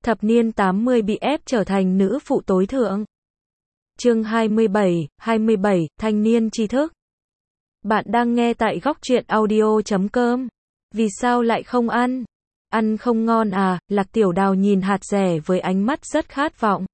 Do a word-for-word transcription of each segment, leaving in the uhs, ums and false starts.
Thập niên tám mươi bị ép trở thành nữ phụ tối thượng. Chương hai mươi bảy, hai mươi bảy, thanh niên tri thức. Bạn đang nghe tại góc truyện audio chấm com. Vì sao lại không ăn? Ăn không ngon à? Lạc Tiểu Đào nhìn hạt dẻ với ánh mắt rất khát vọng.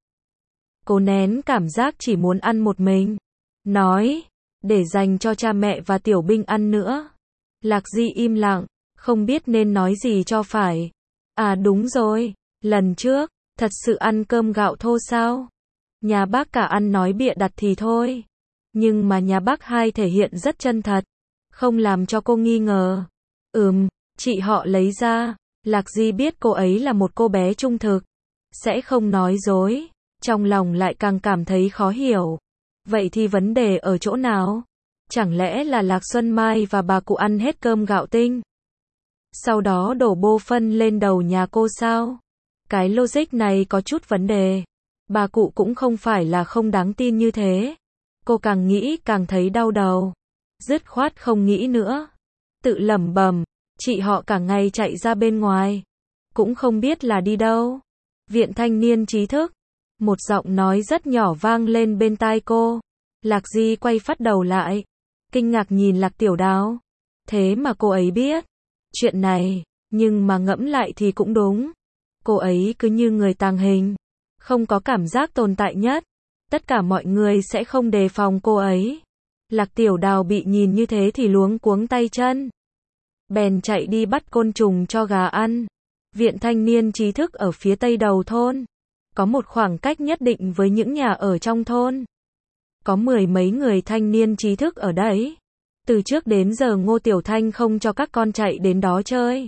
Cô nén cảm giác chỉ muốn ăn một mình. Nói, để dành cho cha mẹ và Tiểu Binh ăn nữa. Lạc Di im lặng, không biết nên nói gì cho phải. À đúng rồi, lần trước, thật sự ăn cơm gạo thô sao? Nhà bác cả ăn nói bịa đặt thì thôi. Nhưng mà nhà bác hai thể hiện rất chân thật. Không làm cho cô nghi ngờ. Ừm, chị họ lấy ra. Lạc Di biết cô ấy là một cô bé trung thực. Sẽ không nói dối. Trong lòng lại càng cảm thấy khó hiểu. Vậy thì vấn đề ở chỗ nào? Chẳng lẽ là Lạc Xuân Mai và bà cụ ăn hết cơm gạo tinh? Sau đó đổ bô phân lên đầu nhà cô sao? Cái logic này có chút vấn đề. Bà cụ cũng không phải là không đáng tin như thế. Cô càng nghĩ càng thấy đau đầu. Dứt khoát không nghĩ nữa. Tự lẩm bẩm, chị họ cả ngày chạy ra bên ngoài. Cũng không biết là đi đâu. Viện thanh niên trí thức. Một giọng nói rất nhỏ vang lên bên tai cô. Lạc Di quay phát đầu lại. Kinh ngạc nhìn Lạc Tiểu Đào. Thế mà cô ấy biết chuyện này, nhưng mà ngẫm lại thì cũng đúng. Cô ấy cứ như người tàng hình, không có cảm giác tồn tại nhất. Tất cả mọi người sẽ không đề phòng cô ấy. Lạc Tiểu Đào bị nhìn như thế thì luống cuống tay chân. Bèn chạy đi bắt côn trùng cho gà ăn. Viện thanh niên trí thức ở phía tây đầu thôn. Có một khoảng cách nhất định với những nhà ở trong thôn. Có mười mấy người thanh niên trí thức ở đấy. Từ trước đến giờ Ngô Tiểu Thanh không cho các con chạy đến đó chơi.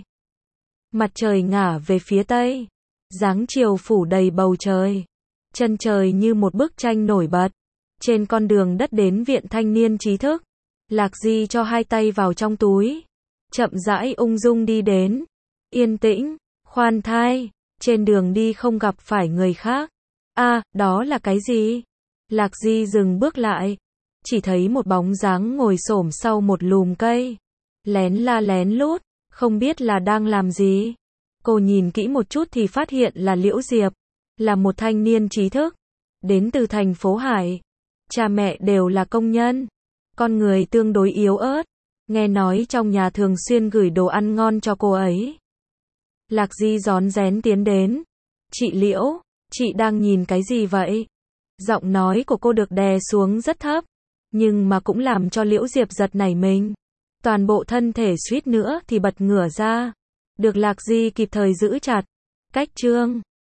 Mặt trời ngả về phía tây. Dáng chiều phủ đầy bầu trời. Chân trời như một bức tranh nổi bật. Trên con đường đất đến viện thanh niên trí thức. Lạc Di cho hai tay vào trong túi. Chậm rãi ung dung đi đến. Yên tĩnh, khoan thai. Trên đường đi không gặp phải người khác. À, đó là cái gì? Lạc Di dừng bước lại. Chỉ thấy một bóng dáng ngồi xổm sau một lùm cây. Lén la lén lút, không biết là đang làm gì. Cô nhìn kỹ một chút thì phát hiện là Liễu Diệp. Là một thanh niên trí thức. Đến từ thành phố Hải. Cha mẹ đều là công nhân. Con người tương đối yếu ớt. Nghe nói trong nhà thường xuyên gửi đồ ăn ngon cho cô ấy. Lạc Di rón rén tiến đến. Chị Liễu, chị đang nhìn cái gì vậy? Giọng nói của cô được đè xuống rất thấp. Nhưng mà cũng làm cho Liễu Diệp giật nảy mình. Toàn bộ thân thể suýt nữa thì bật ngửa ra. Được Lạc Di kịp thời giữ chặt. Cách chương